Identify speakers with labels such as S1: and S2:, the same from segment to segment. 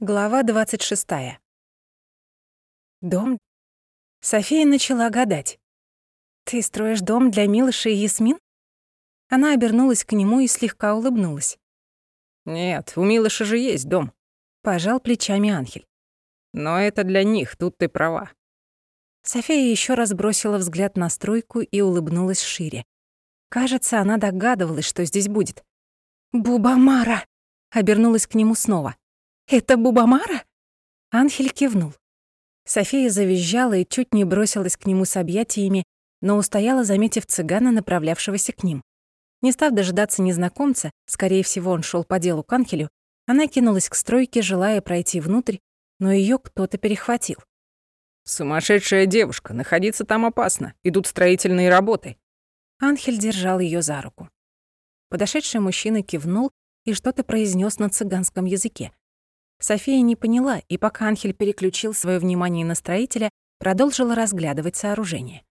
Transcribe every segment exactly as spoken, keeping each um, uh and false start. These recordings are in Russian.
S1: Глава двадцать шестая. Дом? София начала гадать. «Ты строишь дом для Милыши и Ясмин?» Она обернулась к нему и слегка улыбнулась.
S2: «Нет, у Милыши же есть дом»,
S1: — пожал плечами Анхель.
S2: «Но это для них, тут ты права».
S1: София еще раз бросила взгляд на стройку и улыбнулась шире. Кажется, она догадывалась, что здесь будет. «Бубамара!» — обернулась к нему снова. «Это Бубамара?» Анхель кивнул. София завизжала и чуть не бросилась к нему с объятиями, но устояла, заметив цыгана, направлявшегося к ним. Не став дожидаться незнакомца, скорее всего, он шел по делу к Анхелю, она кинулась к стройке, желая пройти внутрь, но ее кто-то перехватил.
S2: «Сумасшедшая девушка, находиться там опасно, идут строительные работы».
S1: Анхель держал ее за руку. Подошедший мужчина кивнул и что-то произнес на цыганском языке. София не поняла, и пока Анхель переключил свое внимание на строителя, продолжила разглядывать сооружение.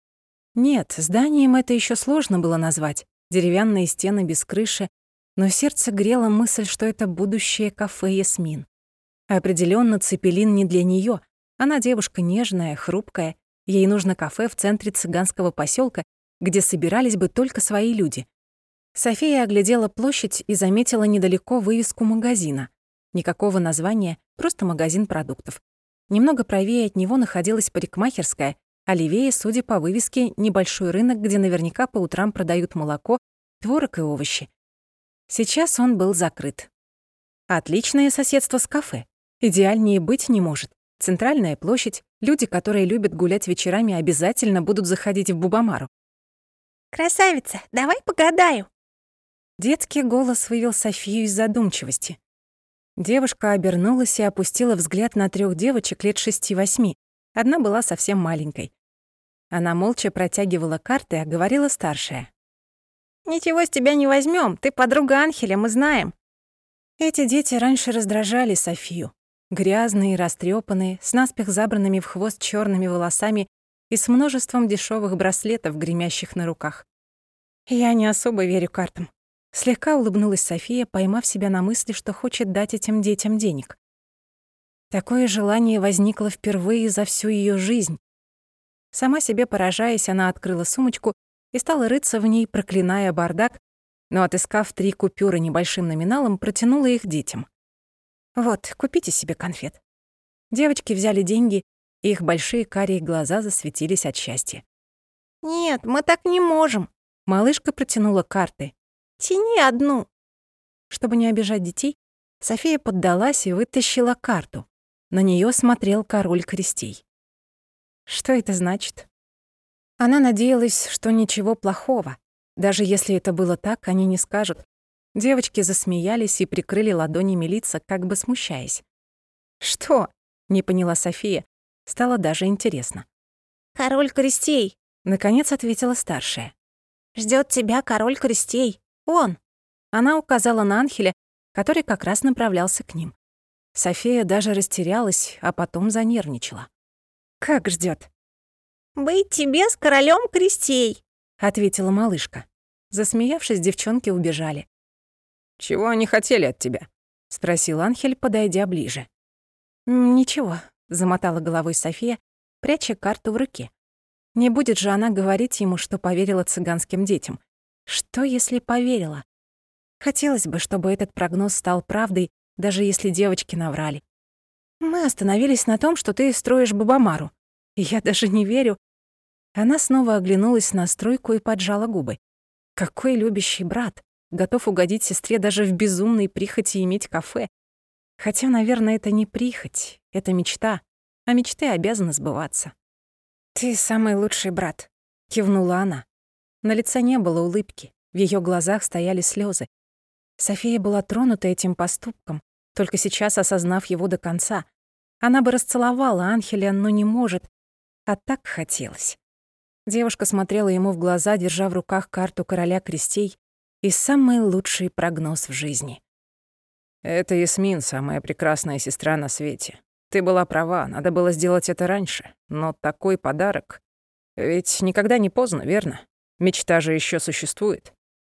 S1: Нет, зданием это еще сложно было назвать, деревянные стены без крыши, но сердце грело мысль, что это будущее кафе «Ясмин». Определенно, Цепелин не для нее. Она девушка нежная, хрупкая, ей нужно кафе в центре цыганского поселка, где собирались бы только свои люди. София оглядела площадь и заметила недалеко вывеску магазина. Никакого названия, просто магазин продуктов. Немного правее от него находилась парикмахерская, а левее, судя по вывеске, небольшой рынок, где наверняка по утрам продают молоко, творог и овощи. Сейчас он был закрыт. Отличное соседство с кафе. Идеальнее быть не может. Центральная площадь, люди, которые любят гулять вечерами, обязательно будут заходить в Бубамару.
S3: «Красавица, давай погадаю!»
S1: Детский голос вывел Софию из задумчивости. Девушка обернулась и опустила взгляд на трех девочек лет шести-восьми. Одна была совсем маленькой. Она молча протягивала карты, а говорила старшая.
S3: «Ничего с тебя не возьмем, ты подруга Анхеля, мы знаем».
S1: Эти дети раньше раздражали Софию. Грязные, растрепанные, с наспех забранными в хвост черными волосами и с множеством дешевых браслетов, гремящих на руках. «Я не особо верю картам». Слегка улыбнулась София, поймав себя на мысли, что хочет дать этим детям денег. Такое желание возникло впервые за всю ее жизнь. Сама себе поражаясь, она открыла сумочку и стала рыться в ней, проклиная бардак, но, отыскав три купюры небольшим номиналом, протянула их детям. «Вот, купите себе конфет». Девочки взяли деньги, и их большие карие глаза засветились от счастья.
S3: «Нет, мы так не можем».
S1: Малышка протянула карты.
S3: «Тяни одну».
S1: Чтобы не обижать детей, София поддалась и вытащила карту. На неё смотрел король крестей. Что это значит? Она надеялась, что ничего плохого. Даже если это было так, они не скажут. Девочки засмеялись и прикрыли ладонями лица, как бы смущаясь. «Что?» — не поняла София. Стало даже интересно.
S3: «Король крестей»,
S1: — наконец ответила старшая.
S3: «Ждёт тебя король крестей. Он».
S1: Она указала на Анхеля, который как раз направлялся к ним. София даже растерялась, а потом занервничала. «Как ждёт?»
S3: «Быть тебе с королем крестей»,
S1: — ответила малышка. Засмеявшись, девчонки убежали.
S2: «Чего они хотели от тебя?»
S1: — спросил Анхель, подойдя ближе. «Ничего», — замотала головой София, пряча карту в руке. Не будет же она говорить ему, что поверила цыганским детям. Что, если поверила? Хотелось бы, чтобы этот прогноз стал правдой, даже если девочки наврали. «Мы остановились на том, что ты строишь Бубамару. И я даже не верю». Она снова оглянулась на стройку и поджала губы. Какой любящий брат, готов угодить сестре даже в безумной прихоти иметь кафе. Хотя, наверное, это не прихоть, это мечта, а мечты обязаны сбываться. «Ты самый лучший брат», — кивнула она. На лице не было улыбки, в её глазах стояли слёзы. София была тронута этим поступком, только сейчас осознав его до конца. Она бы расцеловала Анхеля, но не может, а так хотелось. Девушка смотрела ему в глаза, держа в руках карту короля крестей и самый лучший прогноз в жизни.
S2: «Это Ясмин, самая прекрасная сестра на свете. Ты была права, надо было сделать это раньше. Но такой подарок... Ведь никогда не поздно, верно? Мечта же ещё существует».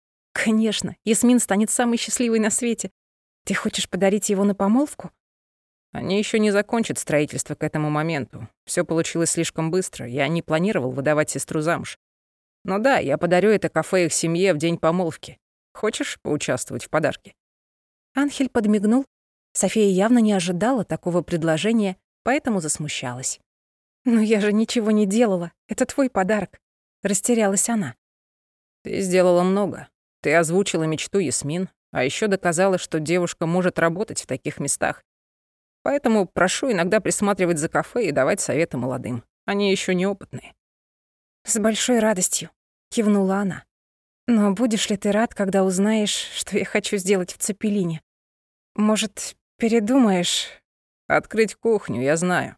S1: «Конечно, Ясмин станет самой счастливой на свете. Ты хочешь подарить его на помолвку?»
S2: Они еще не закончат строительство к этому моменту. Все получилось слишком быстро, я не планировал выдавать сестру замуж. Но да, я подарю это кафе их семье в день помолвки. Хочешь поучаствовать в подарке?»
S1: Анхель подмигнул. София явно не ожидала такого предложения, поэтому засмущалась. «Но я же ничего не делала. Это твой подарок», — растерялась она.
S2: «Ты сделала много. Ты озвучила мечту Ясмин, а еще доказала, что девушка может работать в таких местах. Поэтому прошу иногда присматривать за кафе и давать советы молодым. Они еще неопытные».
S1: «С большой радостью», — кивнула она. «Но будешь ли ты рад, когда узнаешь, что я хочу сделать в Цепелине? Может, передумаешь?»
S2: «Открыть кухню, я знаю».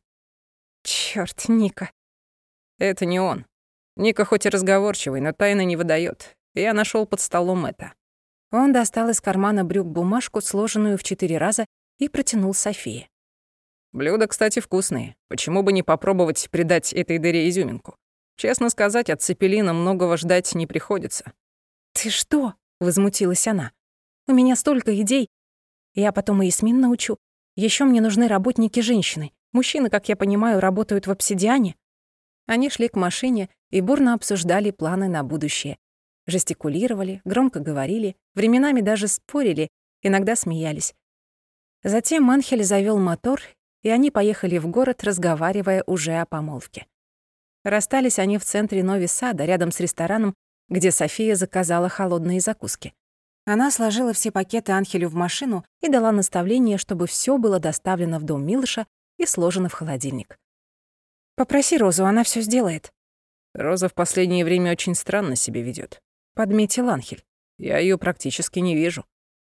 S1: Чёрт, Ника.
S2: Это не он. Ника хоть и разговорчивый, но тайны не выдаёт. Я нашёл под столом это.
S1: Он достал из кармана брюк бумажку, сложенную в четыре раза, и протянул Софии.
S2: Блюда, кстати, вкусные. Почему бы не попробовать придать этой дыре изюминку? Честно сказать, от Цепелина многого ждать не приходится.
S1: «Ты что?» — возмутилась она. «У меня столько идей. Я потом и Ясмин научу. Ещё мне нужны работники-женщины. Мужчины, как я понимаю, работают в обсидиане». Они шли к машине и бурно обсуждали планы на будущее. Жестикулировали, громко говорили, временами даже спорили, иногда смеялись. Затем Анхель завёл мотор, и они поехали в город, разговаривая уже о помолвке. Расстались они в центре Нови-Сада, рядом с рестораном, где София заказала холодные закуски. Она сложила все пакеты Анхелю в машину и дала наставление, чтобы всё было доставлено в дом Милоша и сложено в холодильник. «Попроси Розу, она всё сделает».
S2: «Роза в последнее время очень странно себя ведёт»,
S1: — подметил Анхель.
S2: «Я её практически не вижу».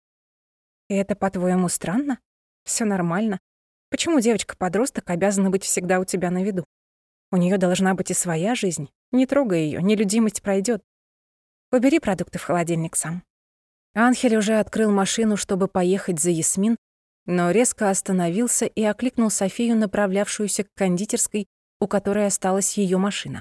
S1: «И это, по-твоему, странно? Всё нормально. Почему девочка-подросток обязана быть всегда у тебя на виду? У неё должна быть и своя жизнь. Не трогай её, нелюдимость пройдёт. Убери продукты в холодильник сам». Анхель уже открыл машину, чтобы поехать за Ясмин, но резко остановился и окликнул Софию, направлявшуюся к кондитерской, у которой осталась её машина.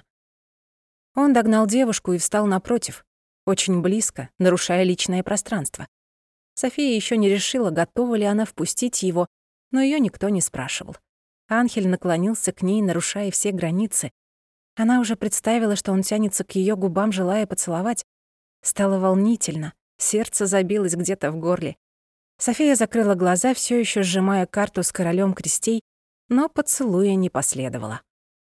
S1: Он догнал девушку и встал напротив, очень близко, нарушая личное пространство. София ещё не решила, готова ли она впустить его, но её никто не спрашивал. Анхель наклонился к ней, нарушая все границы. Она уже представила, что он тянется к её губам, желая поцеловать. Стало волнительно, сердце забилось где-то в горле. София закрыла глаза, всё ещё сжимая карту с королем крестей, но поцелуя не последовало.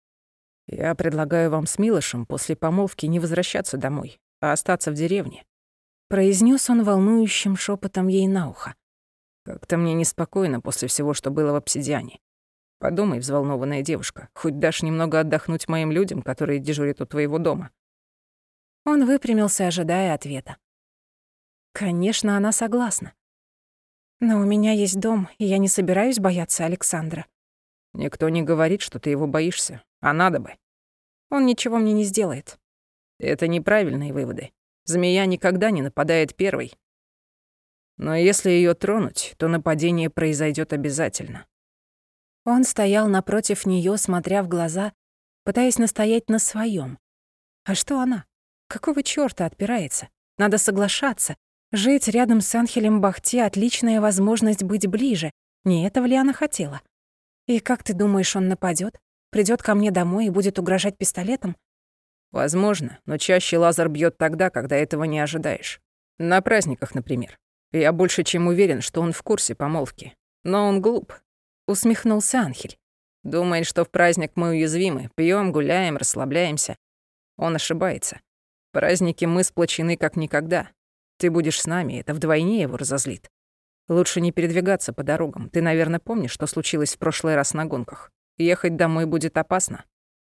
S2: «Я предлагаю вам с Милошем после помолвки не возвращаться домой, а остаться в деревне»,
S1: — произнёс он волнующим шёпотом ей на ухо.
S2: «Как-то мне неспокойно после всего, что было в обсидиане. Подумай, взволнованная девушка, хоть дашь немного отдохнуть моим людям, которые дежурят у твоего дома».
S1: Он выпрямился, ожидая ответа. Конечно, она согласна. Но у меня есть дом, и я не собираюсь бояться Александра.
S2: Никто не говорит, что ты его боишься, а надо бы.
S1: Он ничего мне не сделает.
S2: Это неправильные выводы. Змея никогда не нападает первой. Но если её тронуть, то нападение произойдёт обязательно.
S1: Он стоял напротив неё, смотря в глаза, пытаясь настоять на своём. А что она? Какого чёрта отпирается? Надо соглашаться. Жить рядом с Анхелем Бахти — отличная возможность быть ближе. Не этого ли она хотела? И как ты думаешь, он нападёт? Придёт ко мне домой и будет угрожать пистолетом?
S2: Возможно, но чаще лазер бьёт тогда, когда этого не ожидаешь. На праздниках, например. Я больше чем уверен, что он в курсе помолвки. Но он глуп. Усмехнулся Анхель. Думает, что в праздник мы уязвимы, пьём, гуляем, расслабляемся. Он ошибается. В праздники мы сплочены как никогда. Ты будешь с нами, это вдвойне его разозлит. Лучше не передвигаться по дорогам. Ты, наверное, помнишь, что случилось в прошлый раз на гонках. Ехать домой будет опасно.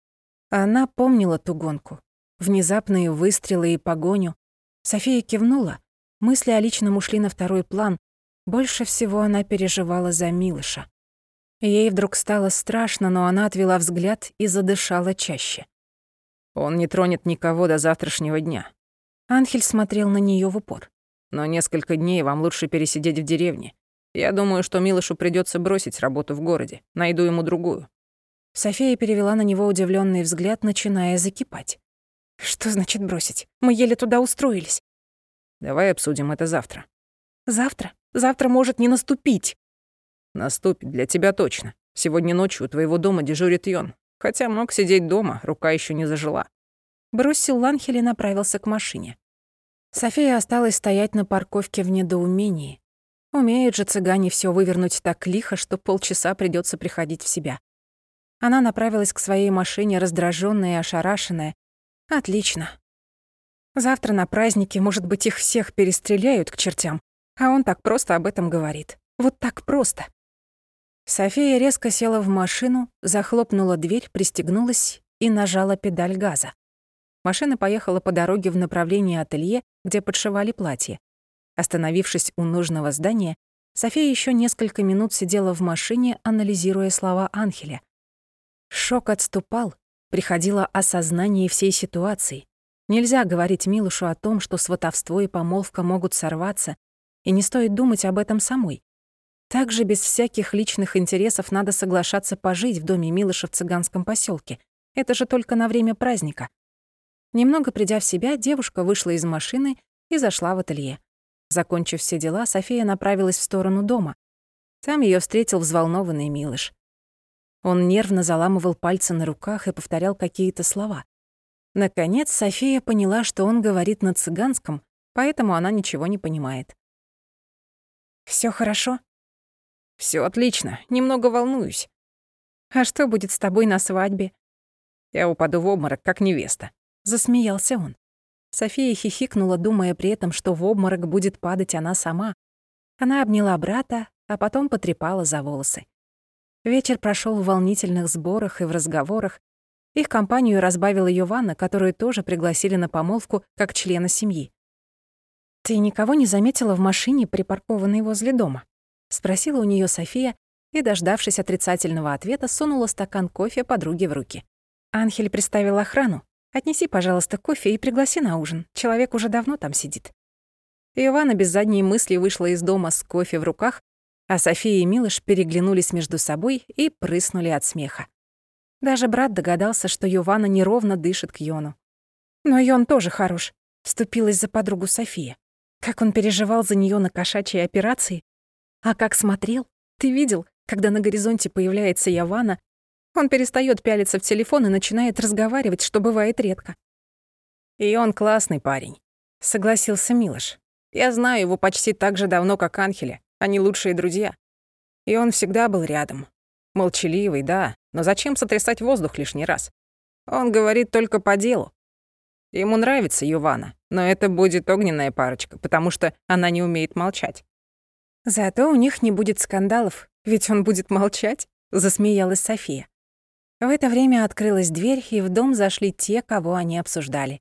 S1: Она помнила ту гонку. Внезапные выстрелы и погоню. София кивнула. Мысли о личном ушли на второй план. Больше всего она переживала за Милоша. Ей вдруг стало страшно, но она отвела взгляд и задышала чаще.
S2: Он не тронет никого до завтрашнего дня.
S1: Анхель смотрел на неё в упор.
S2: Но несколько дней вам лучше пересидеть в деревне. Я думаю, что Милошу придётся бросить работу в городе. Найду ему другую.
S1: София перевела на него удивлённый взгляд, начиная закипать. Что значит бросить? Мы еле туда устроились.
S2: Давай обсудим это завтра.
S1: Завтра? Завтра может не наступить.
S2: Наступит для тебя точно. Сегодня ночью у твоего дома дежурит Йон. Хотя мог сидеть дома, рука еще не зажила».
S1: Бросил Ланхель и направился к машине. София осталась стоять на парковке в недоумении. Умеют же цыгане все вывернуть так лихо, что полчаса придется приходить в себя. Она направилась к своей машине, раздраженная и ошарашенная. Отлично. Завтра на празднике, может быть, их всех перестреляют к чертям, а он так просто об этом говорит. Вот так просто. София резко села в машину, захлопнула дверь, пристегнулась и нажала педаль газа. Машина поехала по дороге в направлении ателье, где подшивали платье. Остановившись у нужного здания, София еще несколько минут сидела в машине, анализируя слова Анхеля. Шок отступал, приходило осознание всей ситуации. Нельзя говорить Милушу о том, что сватовство и помолвка могут сорваться, и не стоит думать об этом самой. Также без всяких личных интересов надо соглашаться пожить в доме Милуша в цыганском поселке. Это же только на время праздника. Немного придя в себя, девушка вышла из машины и зашла в ателье. Закончив все дела, София направилась в сторону дома. Там ее встретил взволнованный Милош. Он нервно заламывал пальцы на руках и повторял какие-то слова. Наконец, София поняла, что он говорит на цыганском, поэтому она ничего не понимает. «Всё хорошо?» «Всё отлично, немного волнуюсь». «А что будет с тобой на свадьбе?» «Я упаду в обморок, как невеста», — засмеялся он. София хихикнула, думая при этом, что в обморок будет падать она сама. Она обняла брата, а потом потрепала за волосы. Вечер прошёл в волнительных сборах и в разговорах. Их компанию разбавила Йована, которую тоже пригласили на помолвку как члена семьи. «Ты никого не заметила в машине, припаркованной возле дома?» — спросила у неё София и, дождавшись отрицательного ответа, сунула стакан кофе подруге в руки. «Анхель приставил охрану. Отнеси, пожалуйста, кофе и пригласи на ужин. Человек уже давно там сидит». Йована без задней мысли вышла из дома с кофе в руках, а София и Милош переглянулись между собой и прыснули от смеха. Даже брат догадался, что Йована неровно дышит к Йону. «Но Йон тоже хорош», — вступилась за подругу София. «Как он переживал за неё на кошачьей операции. А как смотрел? Ты видел, когда на горизонте появляется Йована, он перестаёт пялиться в телефон и начинает разговаривать, что бывает редко». «И он классный парень», — согласился Милош. «Я знаю его почти так же давно, как Анхеля. Они лучшие друзья. И он всегда был рядом. Молчаливый, да, но зачем сотрясать воздух лишний раз? Он говорит только по делу. Ему нравится Йована, но это будет огненная парочка, потому что она не умеет молчать». «Зато у них не будет скандалов, ведь он будет молчать», — засмеялась София. В это время открылась дверь, и в дом зашли те, кого они обсуждали.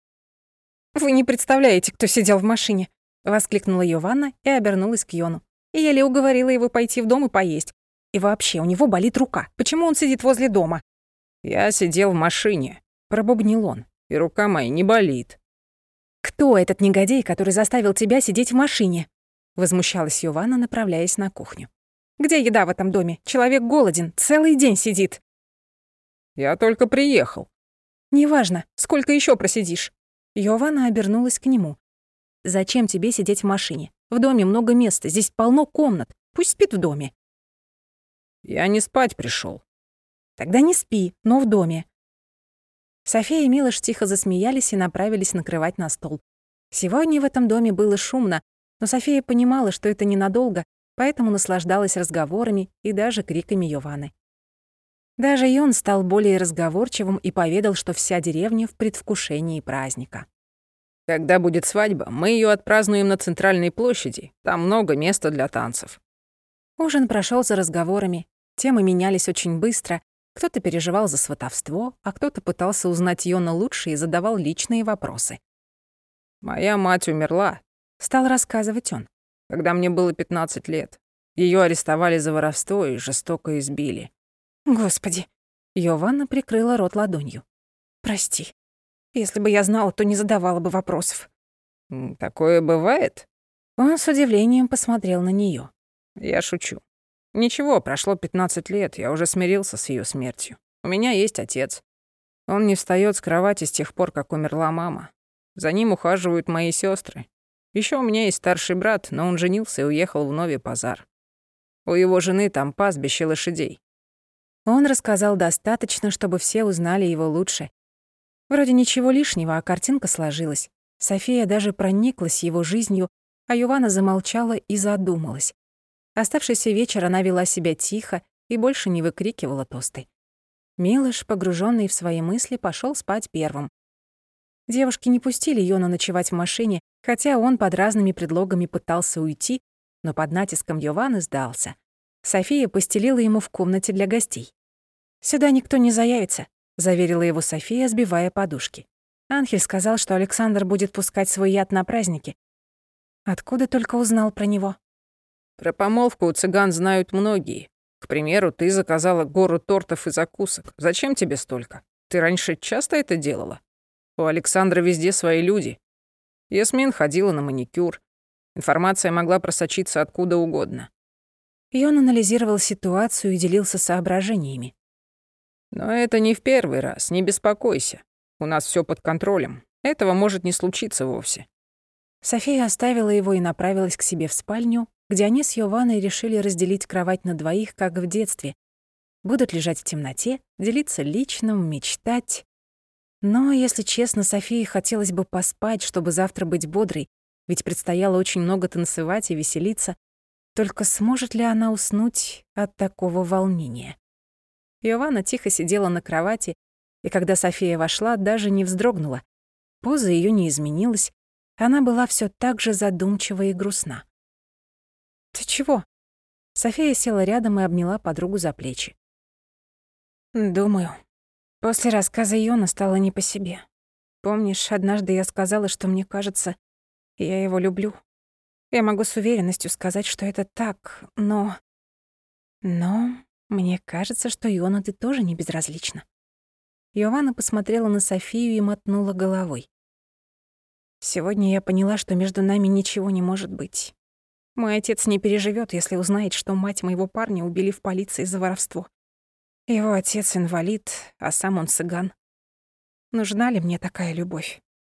S1: «Вы не представляете, кто сидел в машине», — воскликнула Йована и обернулась к Йону. И еле уговорила его пойти в дом и поесть. И вообще, у него болит рука. Почему он сидит возле дома?
S2: «Я сидел в машине», — пробубнил он, — «и рука моя не болит».
S1: «Кто этот негодяй, который заставил тебя сидеть в машине?» — возмущалась Йована, направляясь на кухню. «Где еда в этом доме? Человек голоден, целый день сидит».
S2: «Я только приехал».
S1: «Неважно, сколько еще просидишь». Йована обернулась к нему. «Зачем тебе сидеть в машине? В доме много места, здесь полно комнат. Пусть спит в доме».
S2: «Я не спать пришел.
S1: «Тогда не спи, но в доме». София и Милош тихо засмеялись и направились накрывать на стол. Сегодня в этом доме было шумно, но София понимала, что это ненадолго, поэтому наслаждалась разговорами и даже криками Йованы. Даже Йон стал более разговорчивым и поведал, что вся деревня в предвкушении праздника.
S2: «Когда будет свадьба, мы ее отпразднуем на центральной площади. Там много места для танцев».
S1: Ужин прошел за разговорами. Темы менялись очень быстро. Кто-то переживал за сватовство, а кто-то пытался узнать Йона лучше и задавал личные вопросы.
S2: «Моя мать умерла», — стал рассказывать он, «когда мне было пятнадцать лет. Ее арестовали за воровство и жестоко избили».
S1: «Господи!» — Йована прикрыла рот ладонью. «Прости. Если бы я знала, то не задавала бы вопросов».
S2: «Такое бывает?»
S1: Он с удивлением посмотрел на неё.
S2: «Я шучу. Ничего, прошло пятнадцать лет, я уже смирился с ее смертью. У меня есть отец. Он не встаёт с кровати с тех пор, как умерла мама. За ним ухаживают мои сестры. Еще у меня есть старший брат, но он женился и уехал в Нови Пазар. У его жены там пастбище лошадей».
S1: Он рассказал достаточно, чтобы все узнали его лучше. Вроде ничего лишнего, а картинка сложилась. София даже прониклась его жизнью, а Йована замолчала и задумалась. Оставшийся вечер она вела себя тихо и больше не выкрикивала тосты. Милош, погруженный в свои мысли, пошел спать первым. Девушки не пустили Йону ночевать в машине, хотя он под разными предлогами пытался уйти, но под натиском Йованы сдался. София постелила ему в комнате для гостей. «Сюда никто не заявится», — заверила его София, сбивая подушки. Анхель сказал, что Александр будет пускать свой яд на праздники. Откуда только узнал про него?
S2: Про помолвку у цыган знают многие. К примеру, ты заказала гору тортов и закусок. Зачем тебе столько? Ты раньше часто это делала? У Александра везде свои люди. Ясмин ходила на маникюр. Информация могла просочиться откуда угодно.
S1: И он анализировал ситуацию и делился соображениями.
S2: Но это не в первый раз, не беспокойся. У нас все под контролем. Этого может не случиться вовсе.
S1: София оставила его и направилась к себе в спальню, где они с Йованой решили разделить кровать на двоих, как в детстве. Будут лежать в темноте, делиться личным, мечтать. Но, если честно, Софии хотелось бы поспать, чтобы завтра быть бодрой, ведь предстояло очень много танцевать и веселиться. Только сможет ли она уснуть от такого волнения? Йована тихо сидела на кровати, и когда София вошла, даже не вздрогнула. Поза её не изменилась, она была всё так же задумчива и грустна. «Ты чего?» София села рядом и обняла подругу за плечи. «Думаю. После рассказа Йона стало не по себе. Помнишь, однажды я сказала, что мне кажется, я его люблю. Я могу с уверенностью сказать, что это так, но... Но мне кажется, что Йону ты тоже не безразлична». Йована посмотрела на Софию и мотнула головой. «Сегодня я поняла, что между нами ничего не может быть. Мой отец не переживёт, если узнает, что мать моего парня убили в полиции за воровство. Его отец инвалид, а сам он цыган. Нужна ли мне такая любовь?»